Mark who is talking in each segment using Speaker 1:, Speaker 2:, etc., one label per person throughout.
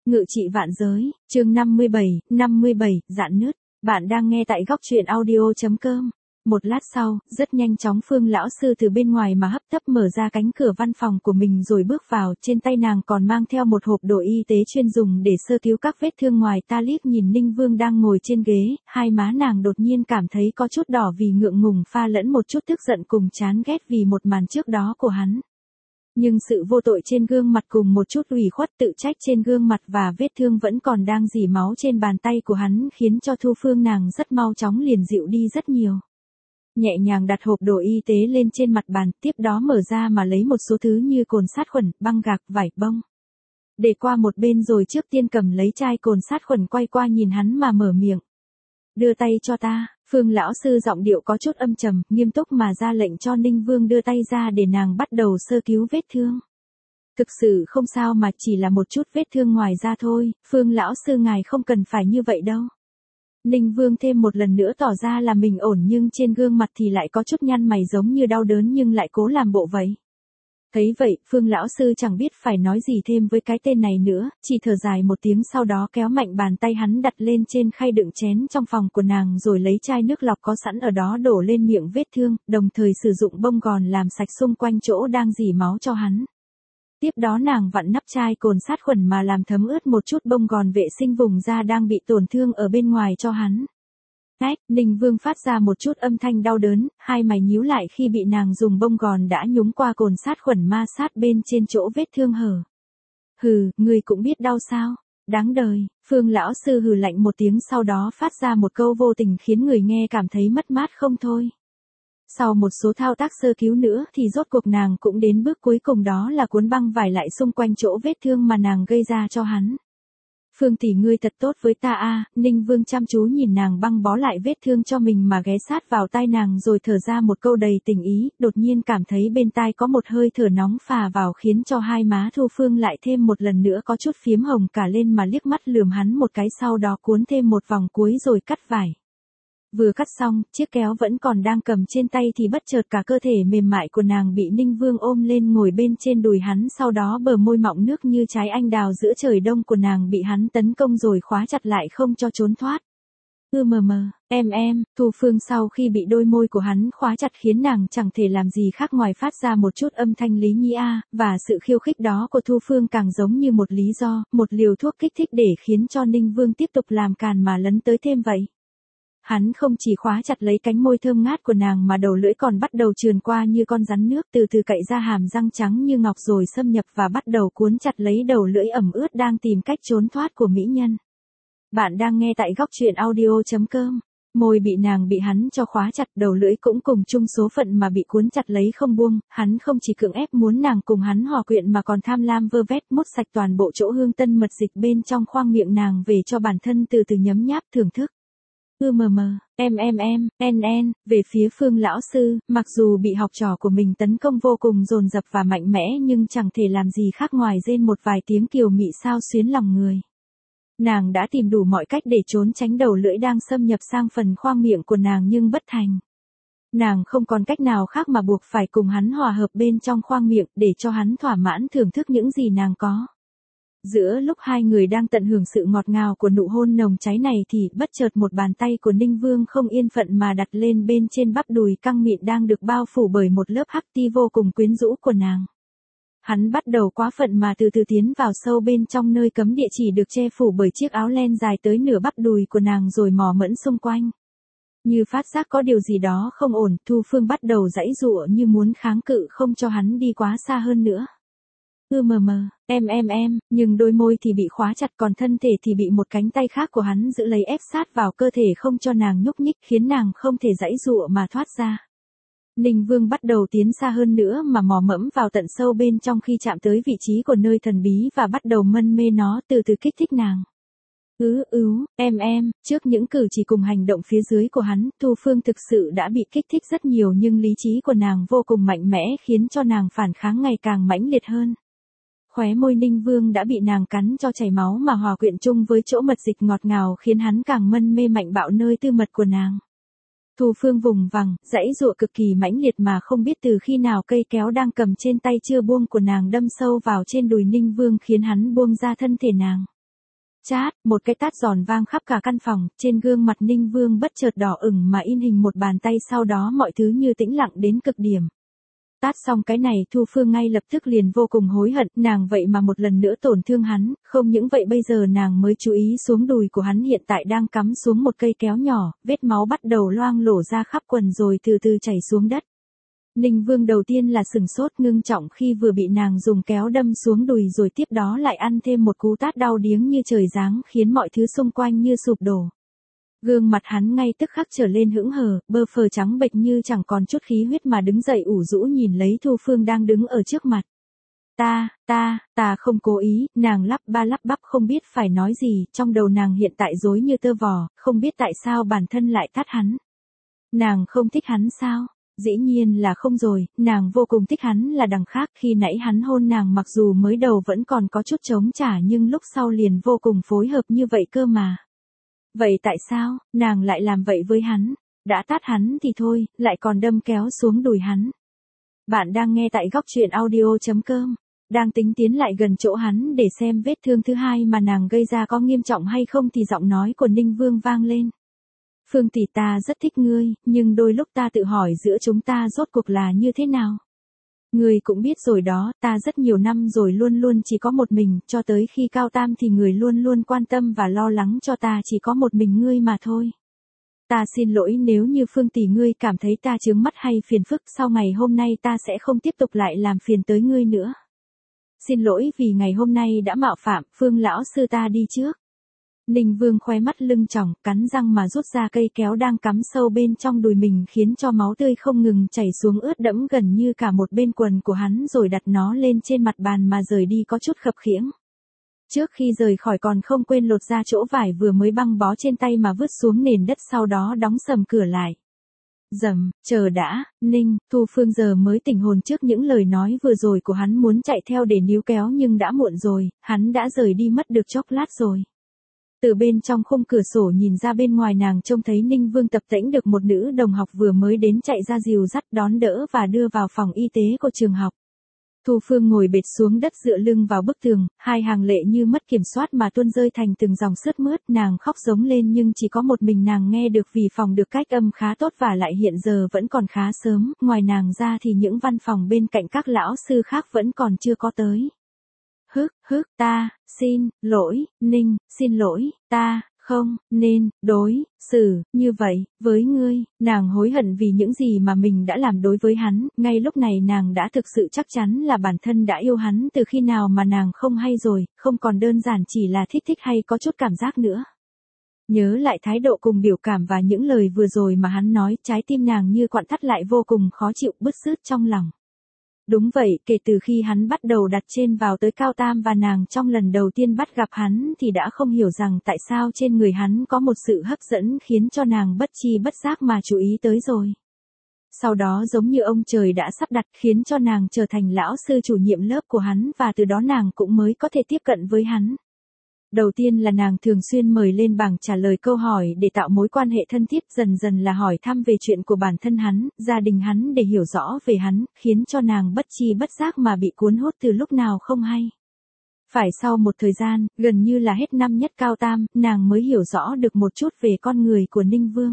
Speaker 1: Ngự trị vạn giới, chương 57, dạn nứt. Bạn đang nghe tại góc truyện audio.com. Một lát sau, rất nhanh chóng Phương lão sư từ bên ngoài mà hấp tấp mở ra cánh cửa văn phòng của mình rồi bước vào, trên tay nàng còn mang theo một hộp đồ y tế chuyên dùng để sơ cứu các vết thương ngoài. Ta liếc nhìn Ninh Vương đang ngồi trên ghế, hai má nàng đột nhiên cảm thấy có chút đỏ vì ngượng ngùng pha lẫn một chút tức giận cùng chán ghét vì một màn trước đó của hắn. Nhưng sự vô tội trên gương mặt cùng một chút ủy khuất tự trách trên gương mặt và vết thương vẫn còn đang rỉ máu trên bàn tay của hắn khiến cho Thu Phương nàng rất mau chóng liền dịu đi rất nhiều. Nhẹ nhàng đặt hộp đồ y tế lên trên mặt bàn, tiếp đó mở ra mà lấy một số thứ như cồn sát khuẩn, băng gạc, vải bông. Để qua một bên rồi trước tiên cầm lấy chai cồn sát khuẩn quay qua nhìn hắn mà mở miệng. Đưa tay cho ta. Phương lão sư giọng điệu có chút âm trầm, nghiêm túc mà ra lệnh cho Ninh Vương đưa tay ra để nàng bắt đầu sơ cứu vết thương. Thực sự không sao mà chỉ là một chút vết thương ngoài da thôi, Phương lão sư ngài không cần phải như vậy đâu. Ninh Vương thêm một lần nữa tỏ ra là mình ổn nhưng trên gương mặt thì lại có chút nhăn mày giống như đau đớn nhưng lại cố làm bộ vậy. Thấy vậy, Phương lão sư chẳng biết phải nói gì thêm với cái tên này nữa, chỉ thở dài một tiếng sau đó kéo mạnh bàn tay hắn đặt lên trên khay đựng chén trong phòng của nàng rồi lấy chai nước lọc có sẵn ở đó đổ lên miệng vết thương, đồng thời sử dụng bông gòn làm sạch xung quanh chỗ đang rỉ máu cho hắn. Tiếp đó nàng vặn nắp chai cồn sát khuẩn mà làm thấm ướt một chút bông gòn vệ sinh vùng da đang bị tổn thương ở bên ngoài cho hắn. Ninh Vương phát ra một chút âm thanh đau đớn, hai mày nhíu lại khi bị nàng dùng bông gòn đã nhúng qua cồn sát khuẩn ma sát bên trên chỗ vết thương hở. Hừ, ngươi cũng biết đau sao? Đáng đời. Phương lão sư hừ lạnh một tiếng sau đó phát ra một câu vô tình khiến người nghe cảm thấy mất mát không thôi. Sau một số thao tác sơ cứu nữa thì rốt cuộc nàng cũng đến bước cuối cùng đó là cuốn băng vải lại xung quanh chỗ vết thương mà nàng gây ra cho hắn. Phương tỷ ngươi thật tốt với ta a. Ninh Vương chăm chú nhìn nàng băng bó lại vết thương cho mình mà ghé sát vào tai nàng rồi thở ra một câu đầy tình ý, đột nhiên cảm thấy bên tai có một hơi thở nóng phả vào khiến cho hai má Thu Phương lại thêm một lần nữa có chút phiếm hồng cả lên mà liếc mắt lườm hắn một cái sau đó cuốn thêm một vòng cuối rồi cắt vải. Vừa cắt xong, chiếc kéo vẫn còn đang cầm trên tay thì bất chợt cả cơ thể mềm mại của nàng bị Ninh Vương ôm lên ngồi bên trên đùi hắn sau đó bờ môi mọng nước như trái anh đào giữa trời đông của nàng bị hắn tấn công rồi khóa chặt lại không cho trốn thoát. Em, Thu Phương sau khi bị đôi môi của hắn khóa chặt khiến nàng chẳng thể làm gì khác ngoài phát ra một chút âm thanh lý nhí a, và sự khiêu khích đó của Thu Phương càng giống như một lý do, một liều thuốc kích thích để khiến cho Ninh Vương tiếp tục làm càn mà lấn tới thêm vậy. Hắn không chỉ khóa chặt lấy cánh môi thơm ngát của nàng mà đầu lưỡi còn bắt đầu trườn qua như con rắn nước từ từ cậy ra hàm răng trắng như ngọc rồi xâm nhập và bắt đầu cuốn chặt lấy đầu lưỡi ẩm ướt đang tìm cách trốn thoát của mỹ nhân. Bạn đang nghe tại góc truyện audio.com. Môi bị nàng bị hắn cho khóa chặt, đầu lưỡi cũng cùng chung số phận mà bị cuốn chặt lấy không buông, hắn không chỉ cưỡng ép muốn nàng cùng hắn hòa quyện mà còn tham lam vơ vét mút sạch toàn bộ chỗ hương tân mật dịch bên trong khoang miệng nàng về cho bản thân từ từ nhấm nháp thưởng thức. Về phía Phương lão sư, mặc dù bị học trò của mình tấn công vô cùng dồn dập và mạnh mẽ nhưng chẳng thể làm gì khác ngoài rên một vài tiếng kiều mị xao xuyến lòng người. Nàng đã tìm đủ mọi cách để trốn tránh đầu lưỡi đang xâm nhập sang phần khoang miệng của nàng nhưng bất thành. Nàng không còn cách nào khác mà buộc phải cùng hắn hòa hợp bên trong khoang miệng để cho hắn thỏa mãn thưởng thức những gì nàng có. Giữa lúc hai người đang tận hưởng sự ngọt ngào của nụ hôn nồng cháy này thì bất chợt một bàn tay của Ninh Vương không yên phận mà đặt lên bên trên bắp đùi căng mịn đang được bao phủ bởi một lớp hắc ti vô cùng quyến rũ của nàng. Hắn bắt đầu quá phận mà từ từ tiến vào sâu bên trong nơi cấm địa chỉ được che phủ bởi chiếc áo len dài tới nửa bắp đùi của nàng rồi mò mẫm xung quanh. Như phát giác có điều gì đó không ổn, Thu Phương bắt đầu giãy giụa như muốn kháng cự không cho hắn đi quá xa hơn nữa. Nhưng đôi môi thì bị khóa chặt còn thân thể thì bị một cánh tay khác của hắn giữ lấy ép sát vào cơ thể không cho nàng nhúc nhích khiến nàng không thể giãy giụa mà thoát ra. Ninh Vương bắt đầu tiến xa hơn nữa mà mò mẫm vào tận sâu bên trong khi chạm tới vị trí của nơi thần bí và bắt đầu mân mê nó từ từ kích thích nàng. Trước những cử chỉ cùng hành động phía dưới của hắn, Thu Phương thực sự đã bị kích thích rất nhiều nhưng lý trí của nàng vô cùng mạnh mẽ khiến cho nàng phản kháng ngày càng mãnh liệt hơn. Khóe môi Ninh Vương đã bị nàng cắn cho chảy máu mà hòa quyện chung với chỗ mật dịch ngọt ngào khiến hắn càng mân mê mạnh bạo nơi tư mật của nàng. Thu Phương vùng vằng, giãy giụa cực kỳ mãnh liệt mà không biết từ khi nào cây kéo đang cầm trên tay chưa buông của nàng đâm sâu vào trên đùi Ninh Vương khiến hắn buông ra thân thể nàng. Chát, một cái tát giòn vang khắp cả căn phòng, trên gương mặt Ninh Vương bất chợt đỏ ửng mà in hình một bàn tay, sau đó mọi thứ như tĩnh lặng đến cực điểm. Tát xong cái này Thu Phương ngay lập tức liền vô cùng hối hận, nàng vậy mà một lần nữa tổn thương hắn, không những vậy bây giờ nàng mới chú ý xuống đùi của hắn hiện tại đang cắm xuống một cây kéo nhỏ, vết máu bắt đầu loang lổ ra khắp quần rồi từ từ chảy xuống đất. Ninh Vương đầu tiên là sửng sốt ngưng trọng khi vừa bị nàng dùng kéo đâm xuống đùi rồi tiếp đó lại ăn thêm một cú tát đau điếng như trời giáng khiến mọi thứ xung quanh như sụp đổ. Gương mặt hắn ngay tức khắc trở lên hững hờ, bơ phờ trắng bệch như chẳng còn chút khí huyết mà đứng dậy ủ rũ nhìn lấy Thu Phương đang đứng ở trước mặt. Ta không cố ý, nàng lắp ba lắp bắp không biết phải nói gì, trong đầu nàng hiện tại rối như tơ vò, không biết tại sao bản thân lại tát hắn. Nàng không thích hắn sao? Dĩ nhiên là không rồi, nàng vô cùng thích hắn là đằng khác, khi nãy hắn hôn nàng mặc dù mới đầu vẫn còn có chút chống trả nhưng lúc sau liền vô cùng phối hợp như vậy cơ mà. Vậy tại sao, nàng lại làm vậy với hắn? Đã tát hắn thì thôi, lại còn đâm kéo xuống đùi hắn. Bạn đang nghe tại góc truyện audio.com, đang tính tiến lại gần chỗ hắn để xem vết thương thứ hai mà nàng gây ra có nghiêm trọng hay không thì giọng nói của Ninh Vương vang lên. Phương tỷ, ta rất thích ngươi, nhưng đôi lúc ta tự hỏi giữa chúng ta rốt cuộc là như thế nào. Ngươi cũng biết rồi đó, ta rất nhiều năm rồi luôn luôn chỉ có một mình, cho tới khi cao tam thì người luôn luôn quan tâm và lo lắng cho ta chỉ có một mình ngươi mà thôi. Ta xin lỗi nếu như Phương tỷ ngươi cảm thấy ta chướng mắt hay phiền phức, sau ngày hôm nay ta sẽ không tiếp tục lại làm phiền tới ngươi nữa. Xin lỗi vì ngày hôm nay đã mạo phạm, Phương lão sư ta đi trước. Ninh Vương khóe mắt lưng tròng, cắn răng mà rút ra cây kéo đang cắm sâu bên trong đùi mình khiến cho máu tươi không ngừng chảy xuống ướt đẫm gần như cả một bên quần của hắn rồi đặt nó lên trên mặt bàn mà rời đi có chút khập khiễng. Trước khi rời khỏi còn không quên lột ra chỗ vải vừa mới băng bó trên tay mà vứt xuống nền đất, sau đó đóng sầm cửa lại. Dầm, chờ đã, Ninh, Thu Phương giờ mới tỉnh hồn trước những lời nói vừa rồi của hắn, muốn chạy theo để níu kéo nhưng đã muộn rồi, hắn đã rời đi mất được chốc lát rồi. Từ bên trong khung cửa sổ nhìn ra bên ngoài, nàng trông thấy Ninh Vương tập tễnh được một nữ đồng học vừa mới đến chạy ra dìu dắt đón đỡ và đưa vào phòng y tế của trường học. Thu Phương ngồi bệt xuống đất dựa lưng vào bức tường, hai hàng lệ như mất kiểm soát mà tuôn rơi thành từng dòng sướt mướt, nàng khóc giống lên nhưng chỉ có một mình nàng nghe được vì phòng được cách âm khá tốt và lại hiện giờ vẫn còn khá sớm, ngoài nàng ra thì những văn phòng bên cạnh các lão sư khác vẫn còn chưa có tới. Ta, xin lỗi, Ninh, xin lỗi, ta, không, nên, đối, xử, như vậy, với ngươi, nàng hối hận vì những gì mà mình đã làm đối với hắn, ngay lúc này nàng đã thực sự chắc chắn là bản thân đã yêu hắn từ khi nào mà nàng không hay rồi, không còn đơn giản chỉ là thích hay có chút cảm giác nữa. Nhớ lại thái độ cùng biểu cảm và những lời vừa rồi mà hắn nói, trái tim nàng như quặn thắt lại vô cùng khó chịu bứt rứt trong lòng. Đúng vậy, kể từ khi hắn bắt đầu đặt trên vào tới cao tam và nàng trong lần đầu tiên bắt gặp hắn thì đã không hiểu rằng tại sao trên người hắn có một sự hấp dẫn khiến cho nàng bất chi bất giác mà chú ý tới rồi. Sau đó giống như ông trời đã sắp đặt khiến cho nàng trở thành lão sư chủ nhiệm lớp của hắn và từ đó nàng cũng mới có thể tiếp cận với hắn. Đầu tiên là nàng thường xuyên mời lên bảng trả lời câu hỏi để tạo mối quan hệ thân thiết, dần dần là hỏi thăm về chuyện của bản thân hắn, gia đình hắn để hiểu rõ về hắn, khiến cho nàng bất chi bất giác mà bị cuốn hút từ lúc nào không hay. Phải sau một thời gian, gần như là hết năm nhất cao tam, nàng mới hiểu rõ được một chút về con người của Ninh Vương.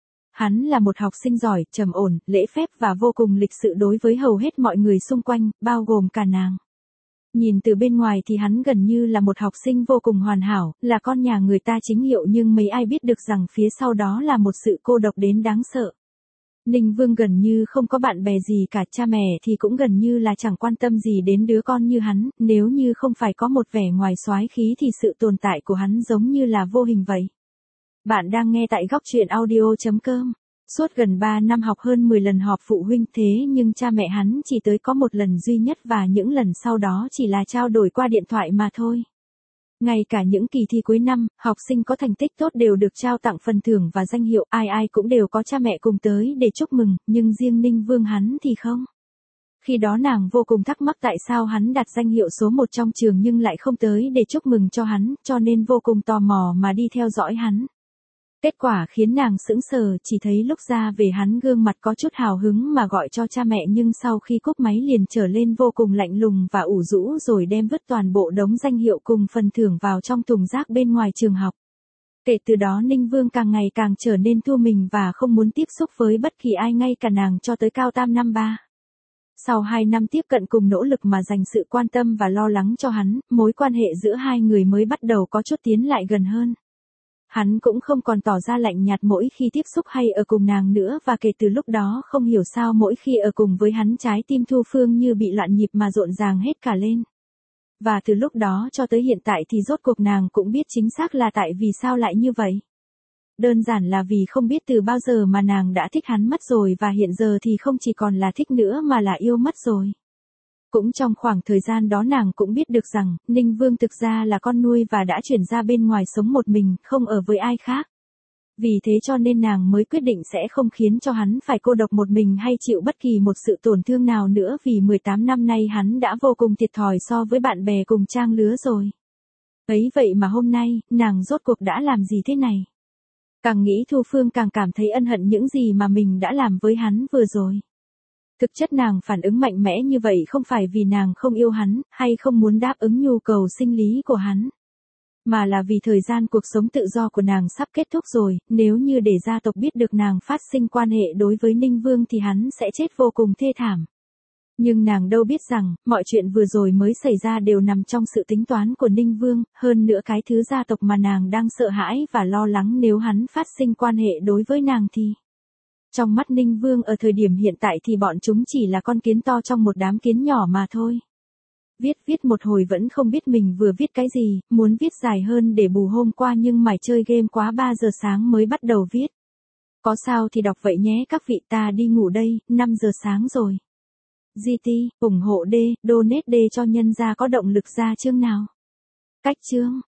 Speaker 1: Hắn là một học sinh giỏi, trầm ổn, lễ phép và vô cùng lịch sự đối với hầu hết mọi người xung quanh, bao gồm cả nàng. Nhìn từ bên ngoài thì hắn gần như là một học sinh vô cùng hoàn hảo, là con nhà người ta chính hiệu, nhưng mấy ai biết được rằng phía sau đó là một sự cô độc đến đáng sợ. Ninh Vương gần như không có bạn bè gì cả, cha mẹ thì cũng gần như là chẳng quan tâm gì đến đứa con như hắn, nếu như không phải có một vẻ ngoài soái khí thì sự tồn tại của hắn giống như là vô hình vậy. Bạn đang nghe tại góc truyện audio.com. Suốt gần 3 năm học hơn 10 lần họp phụ huynh thế nhưng cha mẹ hắn chỉ tới có một lần duy nhất và những lần sau đó chỉ là trao đổi qua điện thoại mà thôi. Ngay cả những kỳ thi cuối năm, học sinh có thành tích tốt đều được trao tặng phần thưởng và danh hiệu, ai cũng đều có cha mẹ cùng tới để chúc mừng, nhưng riêng Ninh Vương hắn thì không. Khi đó nàng vô cùng thắc mắc tại sao hắn đạt danh hiệu số 1 trong trường nhưng lại không tới để chúc mừng cho hắn, cho nên vô cùng tò mò mà đi theo dõi hắn. Kết quả khiến nàng sững sờ, chỉ thấy lúc ra về hắn gương mặt có chút hào hứng mà gọi cho cha mẹ, nhưng sau khi cúp máy liền trở lên vô cùng lạnh lùng và ủ rũ, rồi đem vứt toàn bộ đống danh hiệu cùng phần thưởng vào trong thùng rác bên ngoài trường học. Kể từ đó Ninh Vương càng ngày càng trở nên thu mình và không muốn tiếp xúc với bất kỳ ai, ngay cả nàng, cho tới cao tam năm 3. Sau 2 năm tiếp cận cùng nỗ lực mà dành sự quan tâm và lo lắng cho hắn, mối quan hệ giữa hai người mới bắt đầu có chút tiến lại gần hơn. Hắn cũng không còn tỏ ra lạnh nhạt mỗi khi tiếp xúc hay ở cùng nàng nữa, và kể từ lúc đó không hiểu sao mỗi khi ở cùng với hắn trái tim Thu Phương như bị loạn nhịp mà rộn ràng hết cả lên. Và từ lúc đó cho tới hiện tại thì rốt cuộc nàng cũng biết chính xác là tại vì sao lại như vậy. Đơn giản là vì không biết từ bao giờ mà nàng đã thích hắn mất rồi, và hiện giờ thì không chỉ còn là thích nữa mà là yêu mất rồi. Cũng trong khoảng thời gian đó nàng cũng biết được rằng, Ninh Vương thực ra là con nuôi và đã chuyển ra bên ngoài sống một mình, không ở với ai khác. Vì thế cho nên nàng mới quyết định sẽ không khiến cho hắn phải cô độc một mình hay chịu bất kỳ một sự tổn thương nào nữa, vì 18 năm nay hắn đã vô cùng thiệt thòi so với bạn bè cùng trang lứa rồi. Ấy vậy mà hôm nay, nàng rốt cuộc đã làm gì thế này? Càng nghĩ Thu Phương càng cảm thấy ân hận những gì mà mình đã làm với hắn vừa rồi. Thực chất nàng phản ứng mạnh mẽ như vậy không phải vì nàng không yêu hắn, hay không muốn đáp ứng nhu cầu sinh lý của hắn. Mà là vì thời gian cuộc sống tự do của nàng sắp kết thúc rồi, nếu như để gia tộc biết được nàng phát sinh quan hệ đối với Ninh Vương thì hắn sẽ chết vô cùng thê thảm. Nhưng nàng đâu biết rằng, mọi chuyện vừa rồi mới xảy ra đều nằm trong sự tính toán của Ninh Vương, hơn nữa cái thứ gia tộc mà nàng đang sợ hãi và lo lắng nếu hắn phát sinh quan hệ đối với nàng thì... Trong mắt Ninh Vương ở thời điểm hiện tại thì bọn chúng chỉ là con kiến to trong một đám kiến nhỏ mà thôi. Viết một hồi vẫn không biết mình vừa viết cái gì, muốn viết dài hơn để bù hôm qua nhưng mải chơi game quá 3 giờ sáng mới bắt đầu viết. Có sao thì đọc vậy nhé các vị, ta đi ngủ đây, 5 giờ sáng rồi. GT, ủng hộ donate cho nhân gia có động lực ra chương nào. Cách chương.